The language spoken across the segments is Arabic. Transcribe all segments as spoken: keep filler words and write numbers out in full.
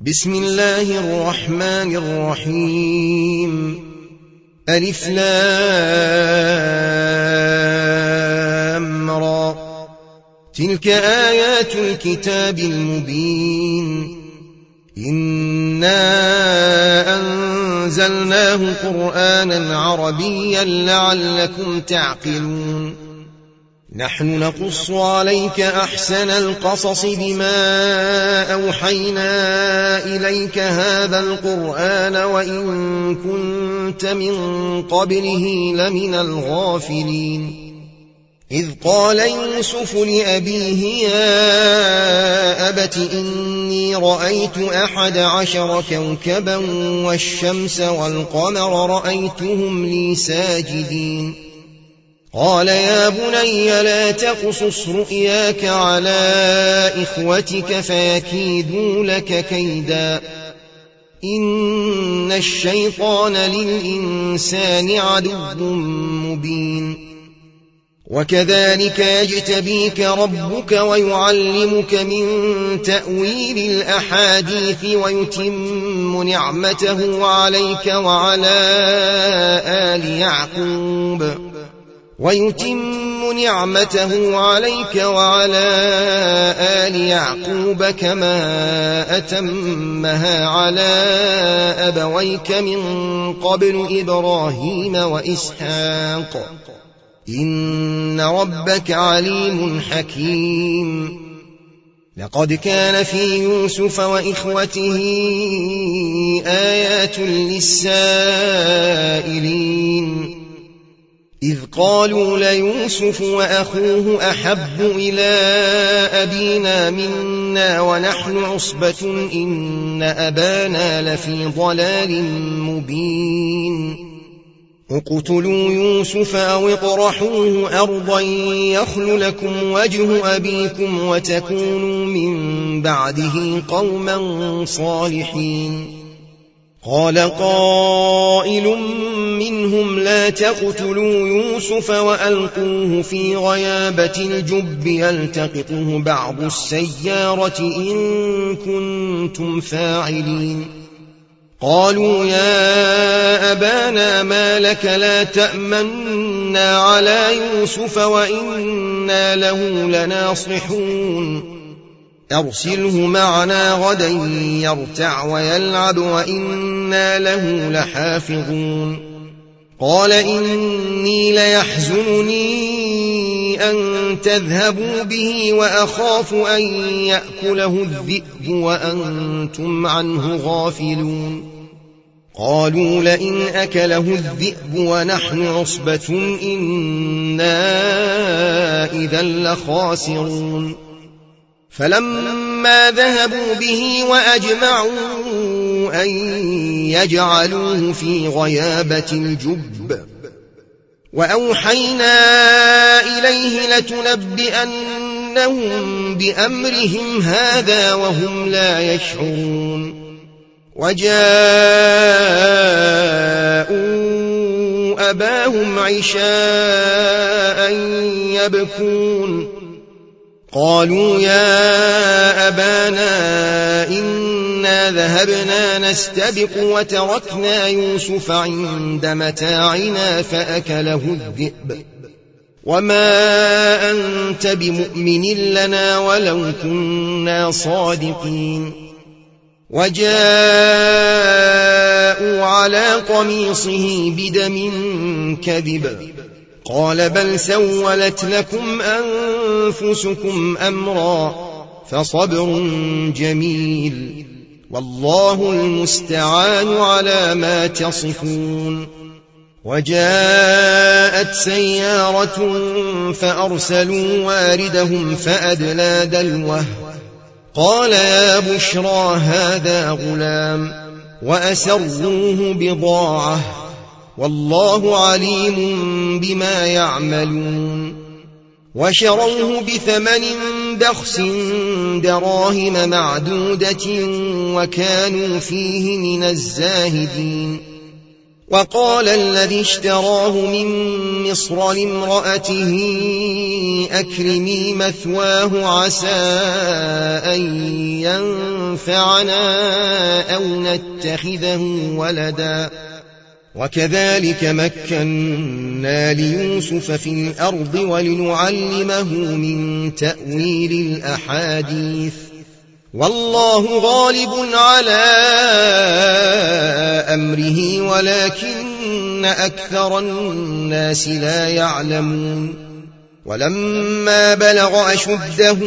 بسم الله الرحمن الرحيم. ألف لام را. تلك آيات الكتاب المبين. إنا أنزلناه قرآنا عربيا لعلكم تعقلون. نحن نقص عليك أحسن القصص بما أوحينا إليك هذا القرآن وإن كنت من قبله لمن الغافلين. إذ قال يوسف لأبيه يا أبت إني رأيت أحد عشر كوكبا والشمس والقمر رأيتهم لي ساجدين. قال يا بني لا تقصص رؤياك على إخوتك فيكيدوا لك كيدا إن الشيطان للإنسان عدو مبين. وكذلك يجتبيك ربك ويعلمك من تأويل الأحاديث ويتم نعمته عليك وعلى آل يعقوب ويتم نعمته عليك وعلى آل يعقوب كما أتمها على أبويك من قبل إبراهيم وإسحاق إن ربك عليم حكيم. لقد كان في يوسف وإخوته آيات للسائلين إذ قالوا ليوسف وأخوه أحب إلى أبينا منا ونحن عصبة إن أبانا لفي ضلال مبين. اقتلوا يوسف أو اطرحوه أرضا يخل لكم وجه أبيكم وتكونوا من بعده قوما صالحين. قال قائل منهم لا تقتلوا يوسف وألقوه في غيابة الجب يلتقطه بعض السيارة إن كنتم فاعلين. قالوا يا أبانا ما لك لا تأمنا على يوسف وإنا له لناصحون. أرسله معنا غدا يرتع ويلعب وإنا له لحافظون. قال إني ليحزنني أن تذهبوا به وأخاف أن يأكله الذئب وأنتم عنه غافلون. قالوا لئن أكله الذئب ونحن عصبة إنا إذا لخاسرون. فلما ذهبوا به وأجمعوا أن يجعلوه في غيابة الجب وأوحينا إليه لتنبئنهم بأمرهم هذا وهم لا يشعرون. وجاءوا أباهم عشاء يبكون. قالوا يا أبانا إنا ذهبنا نستبق وتركنا يوسف عند متاعنا فأكله الذئب وما أنت بمؤمن لنا ولو كنا صادقين. وجاءوا على قميصه بدم كذب قال بل سولت لكم أنفسكم أمرا فصبر جميل والله المستعان على ما تصفون. وجاءت سيارة فأرسلوا واردهم فأدلى دلوه قال يا بشرى هذا غلام وأسروه بضاعة والله عليم بما يعملون. وشروه بثمن بخس دراهم معدودة وكانوا فيه من الزاهدين. وقال الذي اشتراه من مصر لامرأته أكرمي مثواه عسى أن ينفعنا أو نتخذه ولدا وكذلك مكنا ليوسف في الأرض ولنعلمه من تأويل الأحاديث والله غالب على أمره ولكن أكثر الناس لا يعلمون ولما بلغ أشده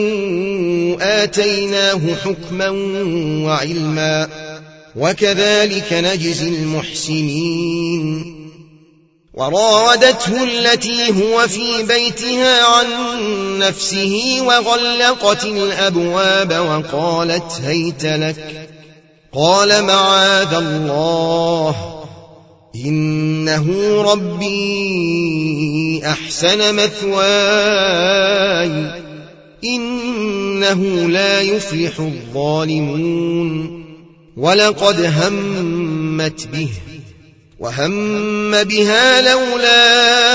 آتيناه حكما وعلما وكذلك نجزي المحسنين وراودته التي هو في بيتها عن نفسه وغلقت الأبواب وقالت هيت لك قال معاذ الله إنه ربي أحسن مثواي إنه لا يفلح الظالمون ولقد همت به وهم بها لولا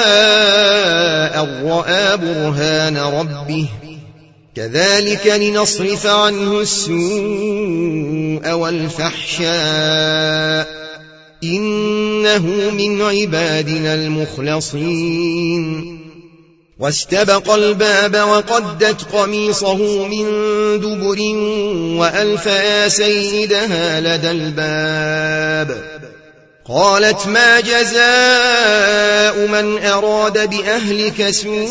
أن رأى برهان ربه كذلك لنصرف عنه السوء والفحشاء إنه من عبادنا المخلصين واستبق الباب وقدت قميصه من دبر وألف يا سيدها لدى الباب قالت ما جزاء من أراد بأهلك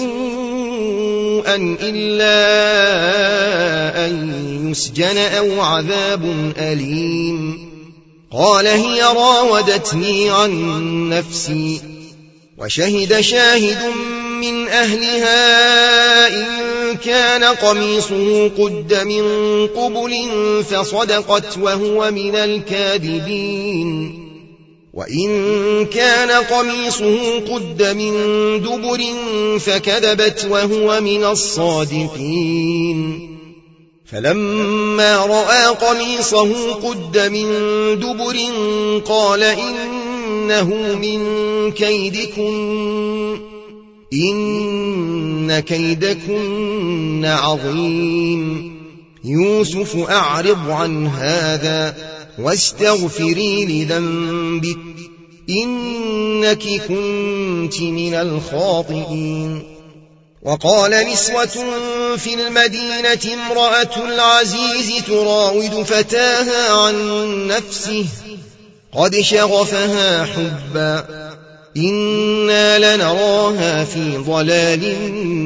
سوءا إلا أن يسجن أو عذاب أليم قال هي راودتني عن نفسي وشهد شاهد من أهلها إن كان قميصه قد من قبل فصدقت وهو من الكاذبين وإن كان قميصه قد من دبر فكذبت وهو من الصادقين فلما رأى قميصه قد من دبر قال إنه من كيدكن إن كيدكن عظيم يوسف أعرض عن هذا واستغفري لذنبك إنك كنت من الخاطئين وقال نسوة في المدينة امرأة العزيز تراود فتاها عن نفسه قد شغفها حبا إنا لنراها في ضلال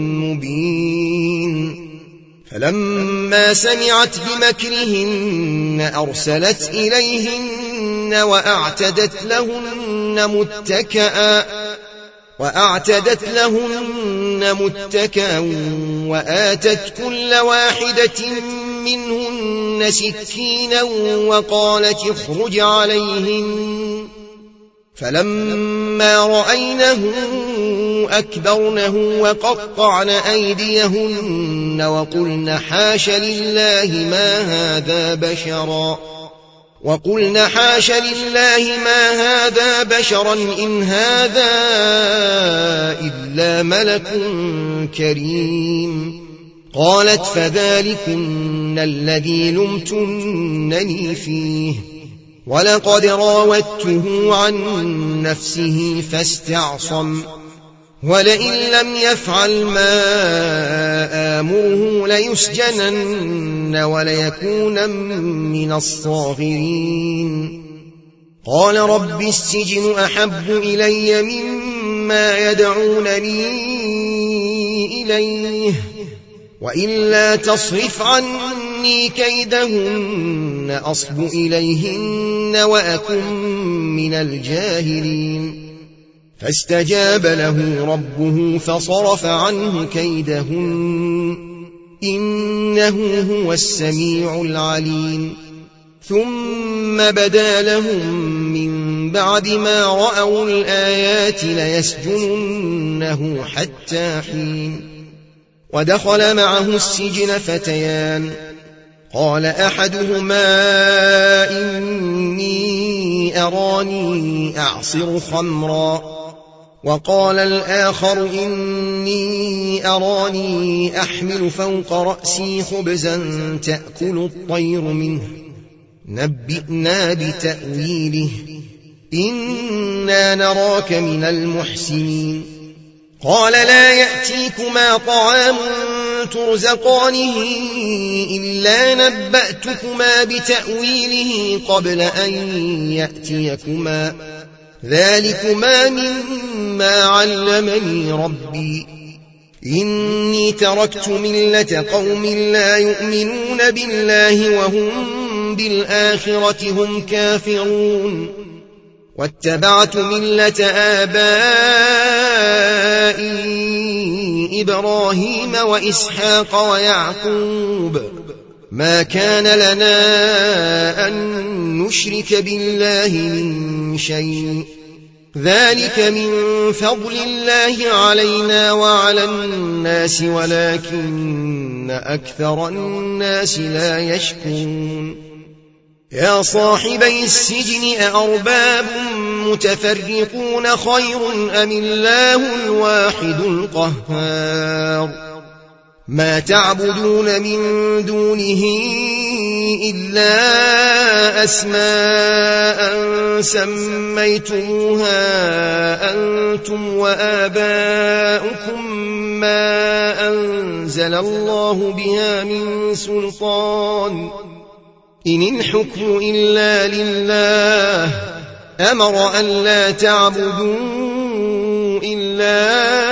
مبين فلما سمعت بمكرهن أرسلت إليهن وأعتدت لهن متكئا وأعتدت لهن متكئا وآتت كل واحدة منهن سكينا وقالت اخرج عليهن فلما رأينه أكبرنه وقطعن أيديهن وقلن حاش لله ما هذا بشرا وقلن حاش لله ما هذا بشرا إن هذا إلا ملك كريم قالت فذلكن الذي لمتنني فيه ولقد راودته عن نفسه فاستعصم ولئن لم يفعل ما آمره ليسجنن وليكون من الصاغرين قال رب السجن أحب إلي مما يدعونني إليه وإلا تصرف عني كيدهن أصب إليهن وأكن من الجاهلين فاستجاب له ربه فصرف عنه كيدهن إنه هو السميع العليم ثم بدا لهم من بعد ما رأوا الآيات ليسجننه حتى حين ودخل معه السجن فتيان قال أحدهما إني أراني أعصر خمرا وقال الآخر إني أراني أحمل فوق رأسي خبزا تأكل الطير منه نبئنا بتأويله إنا نراك من المحسنين قال لا يأتيكما طعام ترزقانه إلا نبأتكما بتأويله قبل أن يأتيكما ذلكما مما علمني ربي إني تركت ملة قوم لا يؤمنون بالله وهم بالآخرة هم كافرون واتبعت ملة آبائي إبراهيم وإسحاق ويعقوب ما كان لنا أن نشرك بالله من شيء ذلك من فضل الله علينا وعلى الناس ولكن أكثر الناس لا يشكرون يا صاحبي السجن أأرباب متفرقون خير أم الله الواحد القهار ما تعبدون من دونه إلا أسماء سميتموها أنتم وآباؤكم ما أنزل الله بها من سلطان إن الحكم إلا لله أمر أن لا تعبدوا إلا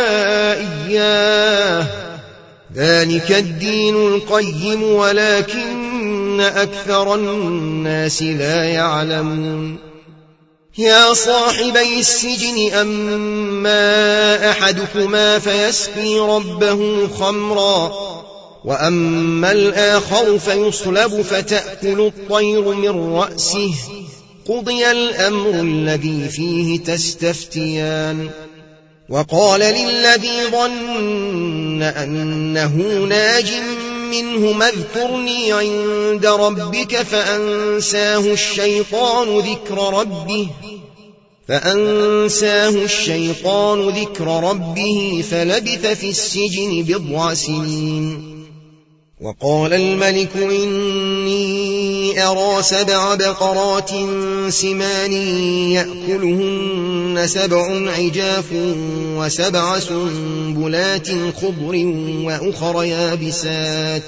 إياه ذلك الدين القيم ولكن أكثر الناس لا يعلمون يا صاحبي السجن أما أحدكما فيسقي ربه خمرا وأما الآخر فيصلب فتأكل الطير من رأسه قضي الأمر الذي فيه تستفتيان وقال للذي ظن أنه ناج منه اذكرني عند ربك فأنساه الشيطان ذكر ربه فأنساه الشيطان ذكر ربه فلبث في السجن بضع سنين وقال الملك إني أرى سبع بقرات سمان يأكلهن سبع عجاف وسبع سنبلات خضر وأخر يابسات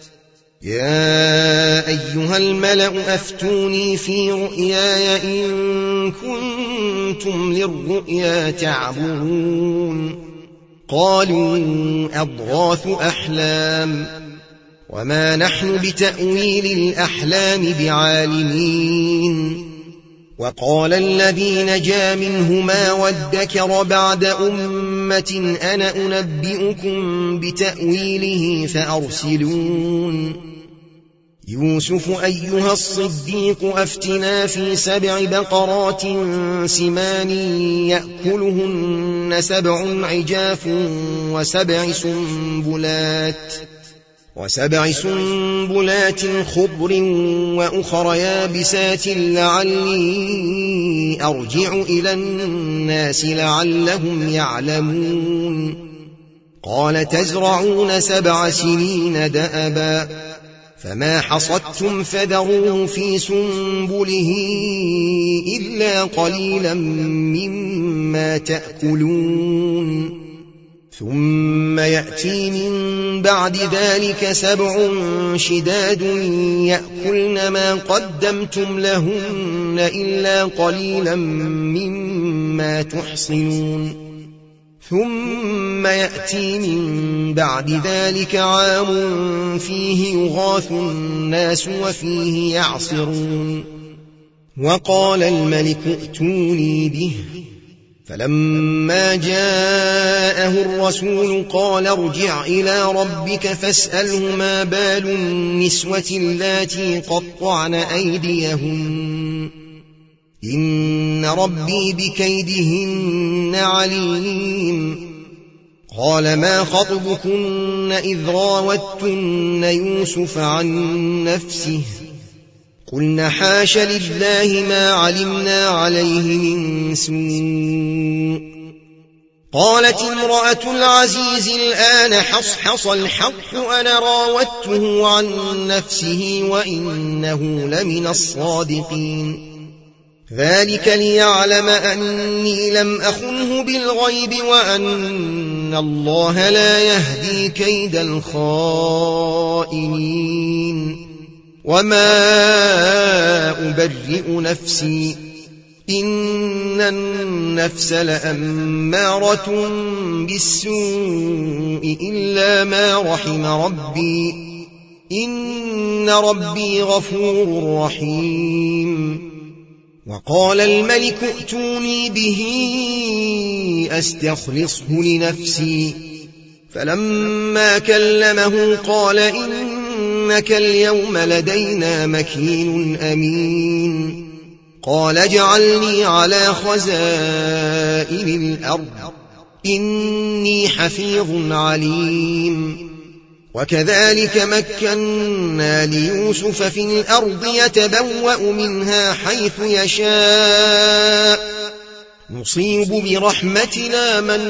يا أيها الملأ أفتوني في رؤياي إن كنتم للرؤيا تعبرون قالوا أضغاث أحلام وما نحن بتأويل الأحلام بعالمين وقال الذي نجا منهما وادكر بعد أمة أنا أنبئكم بتأويله فأرسلون يوسف أيها الصديق أفتنا في سبع بقرات سمان يأكلهن سبع عجاف وسبع سنبلات وسبع سنبلات خضر وأخر يابسات لعلي أرجع إلى الناس لعلهم يعلمون قال تزرعون سبع سنين دأبا فما حصدتم فذروه في سنبله إلا قليلا مما تأكلون ثم يأتي من بعد ذلك سبع شداد يأكلن ما قدمتم لهن إلا قليلا مما تحصنون ثم يأتي من بعد ذلك عام فيه يغاث الناس وفيه يعصرون وقال الملك ائتوني به فلما جاءه الرسول قال ارجع إلى ربك فاسأله ما بال النسوة اللاتي قطعن أيديهن إن ربي بكيدهن عليم قال ما خطبكن إذ راوتن يوسف عن نفسه قلنا حاش لله ما علمنا عليه من سوء. قالت امرأة العزيز الآن حصحص الحق أنا راودته عن نفسه وإنه لمن الصادقين. ذلك ليعلم أني لم أخنه بالغيب وأن الله لا يهدي كيد الخائنين. وما أبرئ نفسي إن النفس لأمارة بالسوء إلا ما رحم ربي إن ربي غفور رحيم. وقال الملك ائتوني به أستخلصه لنفسي. فلما كلمه قال إنك اليوم لدينا مكين أمين. قال اجعلني على خزائن الأرض إني حفيظ عليم. وكذلك مكنا ليوسف في الأرض يتبوأ منها حيث يشاء نصيب برحمتنا من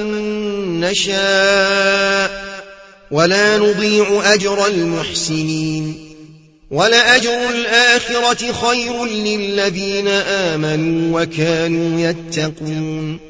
نشاء ولا نضيع أجر المحسنين. ولأجر الآخرة خير للذين آمنوا وكانوا يتقون.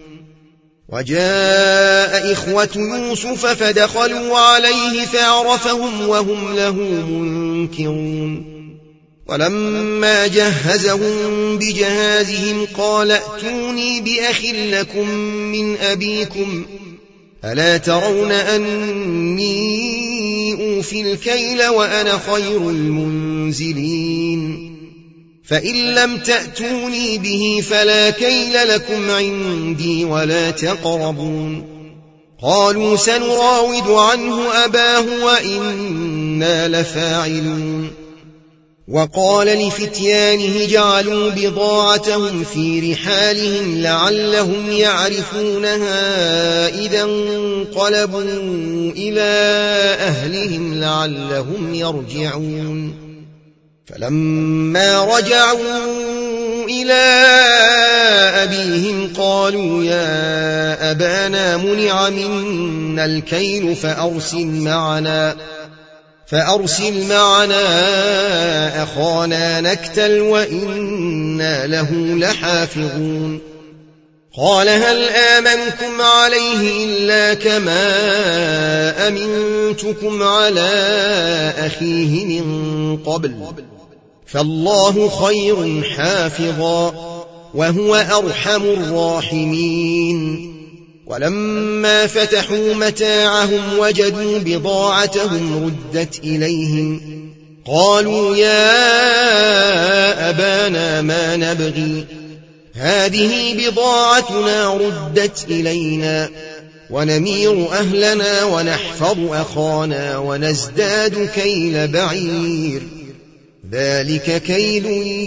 وجاء إخوة يوسف فدخلوا عليه فعرفهم وهم له منكرون. ولما جهزهم بجهازهم قال ائتوني بأخ لكم من أبيكم ألا ترون أني أوفي الكيل وأنا خير المنزلين. فإن لم تأتوني به فلا كيل لكم عندي ولا تقربون. قالوا سنراود عنه أباه وإنا لفاعلون. وقال لفتيانه جعلوا بضاعتهم في رحالهم لعلهم يعرفونها إذا انقلبوا إلى أهلهم لعلهم يرجعون. فلما رجعوا إلى أبيهم قالوا يا أبانا منع منا الكيل فأرسل معنا فأرسل معنا أخانا نكتل وإنا له لحافظون. قال هل آمنكم عليه إلا كما أمنتكم على أخيه من قبل فالله خير حافظا وهو أرحم الراحمين. ولما فتحوا متاعهم وجدوا بضاعتهم ردت إليهم قالوا يا أبانا ما نبغي هذه بضاعتنا ردت إلينا ونمير أهلنا ونحفظ أخانا ونزداد كيل بعير ذلك كيل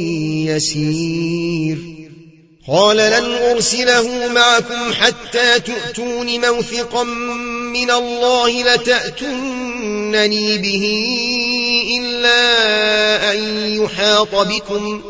يسير. قال لن أرسله معكم حتى تؤتون موثقا من الله لتأتونني به إلا أن يحاط بكم.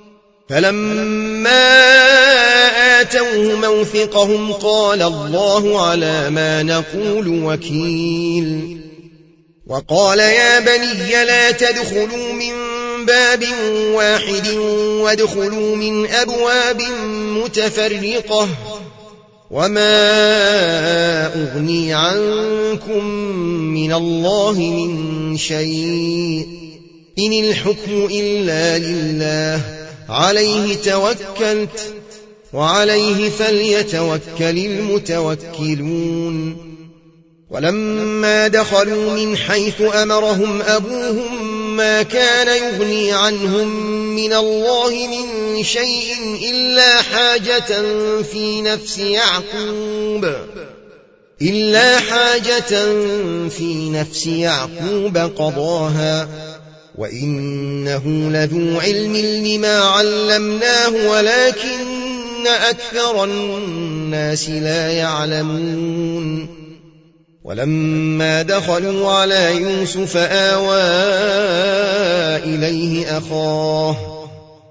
فلما آتوه موثقهم قال الله على ما نقول وكيل. وقال يا بني لا تدخلوا من باب واحد وادخلوا من أبواب متفرقة وما أغني عنكم من الله من شيء إن الحكم إلا لله عليه توكلت وعليه فليتوكل المتوكلون. ولما دخلوا من حيث أمرهم أبوهم ما كان يغني عنهم من الله من شيء إلا حاجة في نفس يعقوب إلا حاجة في نفس يعقوب قضاها وإنه لذو علم لما علمناه ولكن أكثر الناس لا يعلمون. ولما دخلوا على يوسف آوى إليه أخاه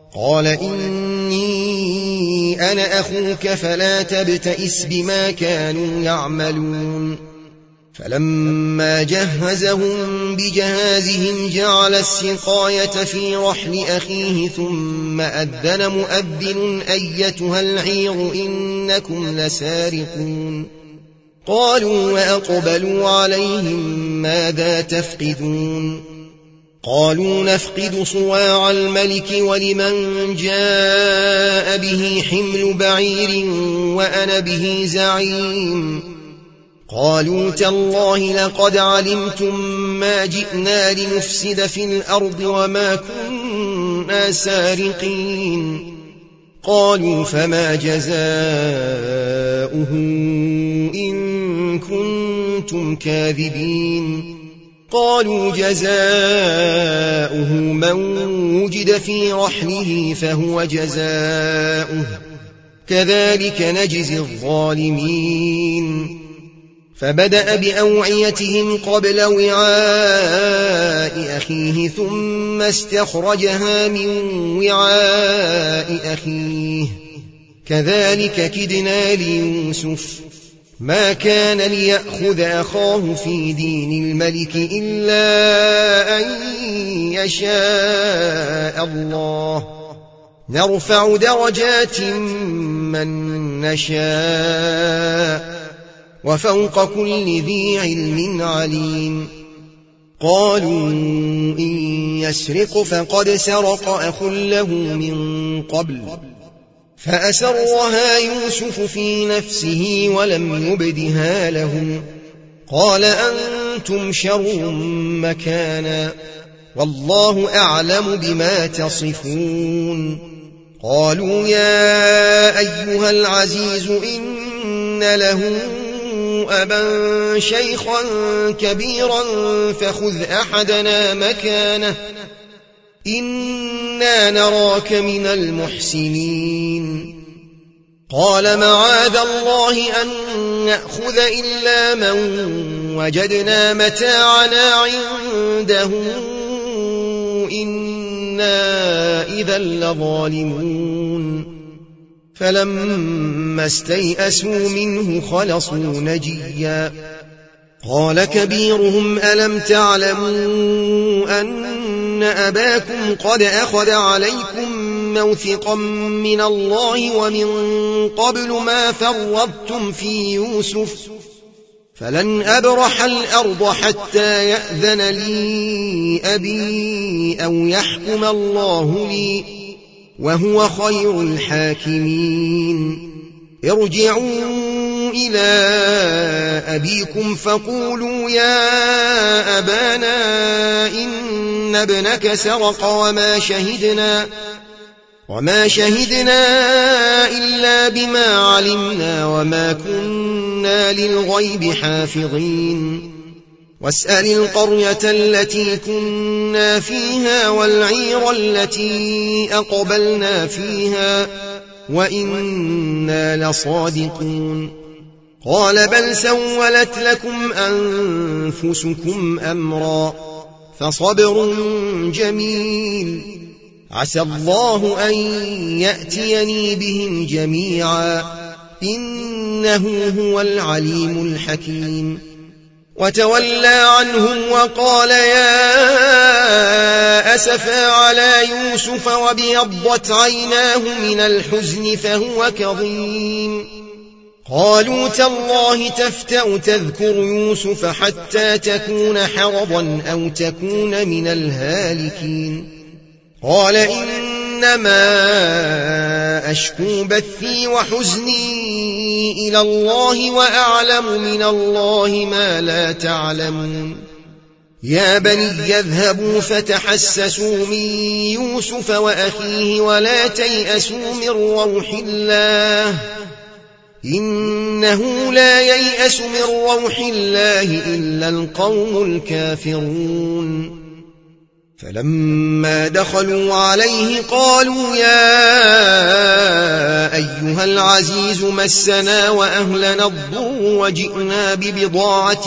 قال إني أنا أخوك فلا تبتئس بما كانوا يعملون فلما جهزهم بجهازهم جعل السقاية في رحل أخيه ثم أذن مؤذن أيتها العير إنكم لسارقون قالوا وأقبلوا عليهم ماذا تفقدون قالوا نفقد صواع الملك ولمن جاء به حمل بعير وأنا به زعيم قالوا تالله لقد علمتم ما جئنا لنفسد في الأرض وما كنا سارقين قالوا فما جزاؤه إن كنتم كاذبين قالوا جزاؤه من وجد في رحله فهو جزاؤه كذلك نجزي الظالمين فبدأ بأوعيتهم قبل وعاء أخيه ثم استخرجها من وعاء أخيه كذلك كدنا ليوسف ما كان ليأخذ أخاه في دين الملك إلا أن يشاء الله نرفع درجات من نشاء وفوق كل ذي علم عليم قالوا إن يسرق فقد سرق أخ له من قبل فأسرها يوسف في نفسه ولم يبدها لهم قال أنتم شر مكانا والله أعلم بما تصفون قالوا يا أيها العزيز إن له أبا شيخا كبيرا فخذ أحدنا مكانه إنا نراك من المحسنين قال معاذ الله أن نأخذ إلا من وجدنا متاعنا عنده إنا إذا لظالمون فلما استيئسوا منه خلصوا نجيا قال كبيرهم ألم تعلموا أن أباكم قد أخذ عليكم موثقا من الله ومن قبل ما فرطتم في يوسف فلن أبرح الأرض حتى يأذن لي أبي أو يحكم الله لي وهو خير الحاكمين ارجعوا إلى أبيكم فقولوا يا أبانا إن ابنك سرق وما شهدنا وما شهدنا إلا بما علمنا وما كنا للغيب حافظين واسأل القرية التي كنا فيها والعير التي أقبلنا فيها وإنا لصادقون قال بل سولت لكم أنفسكم أمرا فصبر جميل عسى الله أن يأتيني بهم جميعا إنه هو العليم الحكيم وتولى عنهم وقال يا أسفا على يوسف وابيضت عيناه من الحزن فهو كظيم قالوا تالله تفتأ تذكر يوسف حتى تكون حرضا أو تكون من الهالكين قال إنما أشكو بثي وحزني إلى الله وأعلم من الله ما لا تعلمون يا بني يذهبوا فتحسسوا من يوسف وأخيه ولا تيأسوا من روح الله إنه لا ييأس من روح الله إلا القوم الكافرون فلما دخلوا عليه قالوا يا أيها العزيز مسنا وأهلنا الضر وجئنا ببضاعة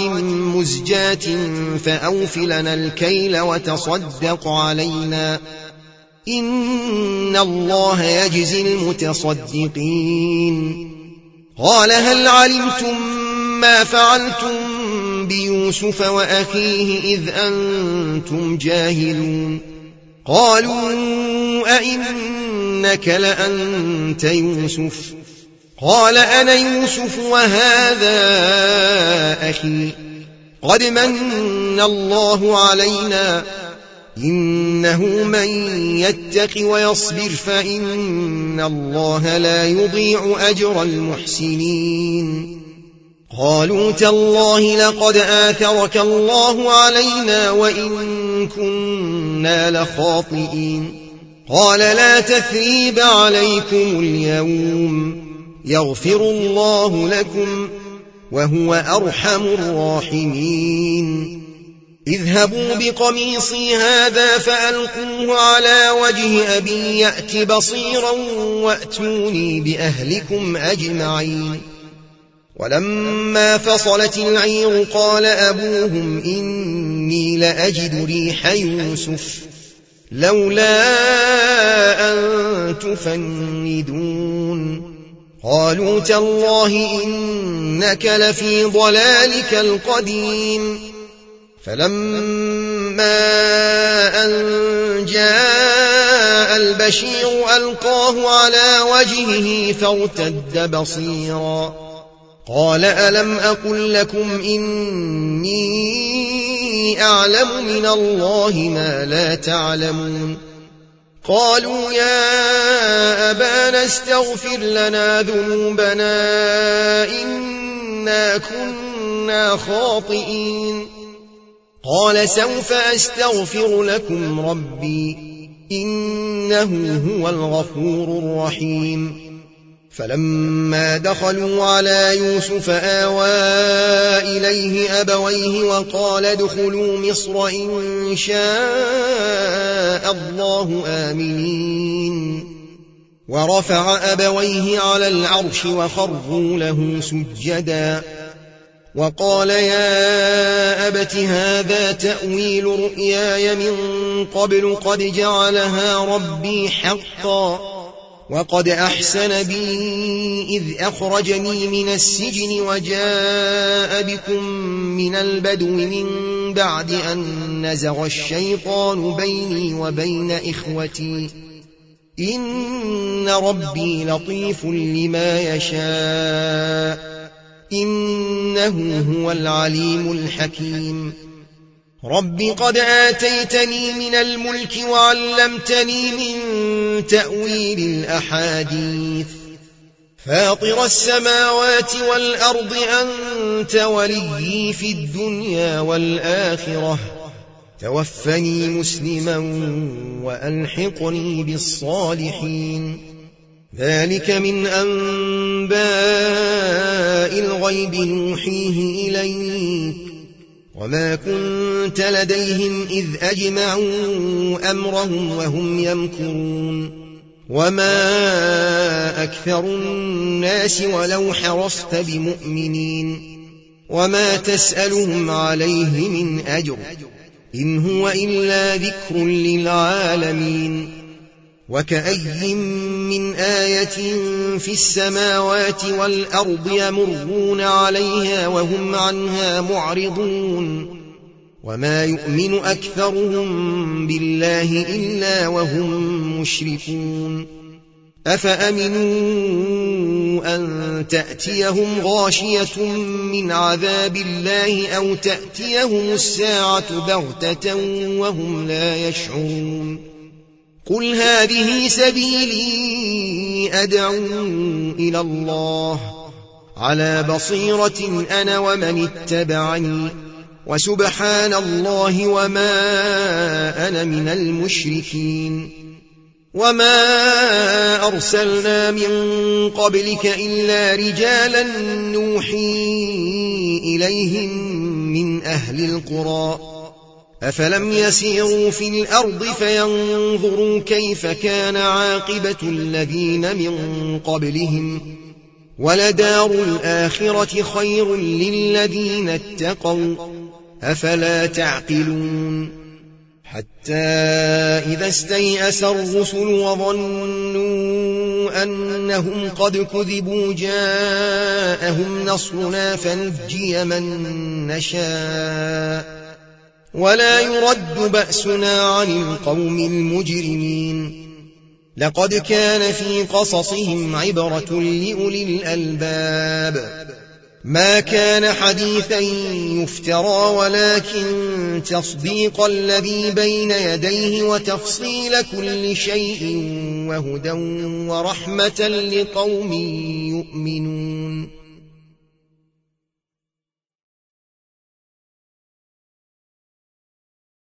مزجاة فأوف لنا الكيل وتصدق علينا إن الله يجزي المتصدقين قال هل علمتم ما فعلتم بيوسف وأخيه إذ أنتم جاهلون قالوا أئنك لأنت يوسف قال أنا يوسف وهذا أخي قد من الله علينا إنه من يتق ويصبر فإن الله لا يضيع أجر المحسنين قالوا تالله لقد آثرك الله علينا وإن كنا لخاطئين قال لا تثريب عليكم اليوم يغفر الله لكم وهو أرحم الراحمين اذهبوا بقميصي هذا فألقوه على وجه أبي يأت بصيرا وأتوني بأهلكم أجمعين ولما فصلت العير قال أبوهم إني لأجد ريح يوسف لولا أن تفندون قالوا تالله إنك لفي ضلالك القديم فلما أن جاء البشير ألقاه على وجهه فارتد بصيرا قال ألم أقل لكم إني أعلم من الله ما لا تعلمون قالوا يا أبانا استغفر لنا ذنوبنا إنا كنا خاطئين قال سوف أستغفر لكم ربي إنه هو الغفور الرحيم فلما دخلوا على يوسف آوى إليه أبويه وقال ادخلوا مصر إن شاء الله آمنين ورفع أبويه على العرش وخروا له سجدا وقال يا أبت هذا تأويل رؤياي من قبل قد جعلها ربي حقا وقد أحسن بي إذ أخرجني من السجن وجاء بكم من البدو من بعد أن نزغ الشيطان بيني وبين إخوتي إن ربي لطيف لما يشاء إنه هو العليم الحكيم رب قد آتيتني من الملك وعلمتني من تأويل الأحاديث فاطر السماوات والأرض أنت وليي في الدنيا والآخرة توفني مسلما وألحقني بالصالحين ذلك من أنباء الغيب نوحيه إليك وما كنت لديهم إذ أجمعوا أمرهم وهم يمكرون وما أكثر الناس ولو حرصت بمؤمنين وما تسألهم عليه من أجر إن هو إلا ذكر للعالمين وكأي من آية في السماوات والأرض يمرون عليها وهم عنها معرضون وما يؤمن أكثرهم بالله إلا وهم مشركون أفأمنوا أن تأتيهم غاشية من عذاب الله أو تأتيهم الساعة بغتة وهم لا يشعرون قل هذه سبيلي أدعو إلى الله على بصيرة أنا ومن اتبعني وسبحان الله وما أنا من المشركين وما أرسلنا من قبلك إلا رجالا نوحي إليهم من أهل القرى أفلم يسيروا في الأرض فينظروا كيف كان عاقبة الذين من قبلهم ولدار الآخرة خير للذين اتقوا أفلا تعقلون حتى إذا استيأس الرسل وظنوا أنهم قد كذبوا جاءهم نصرنا فنجي من نشاء ولا يرد بأسنا عن القوم المجرمين لقد كان في قصصهم عبرة لأولي الألباب ما كان حديثا يفترى ولكن تصديق الذي بين يديه وتفصيل كل شيء وهدى ورحمة لقوم يؤمنون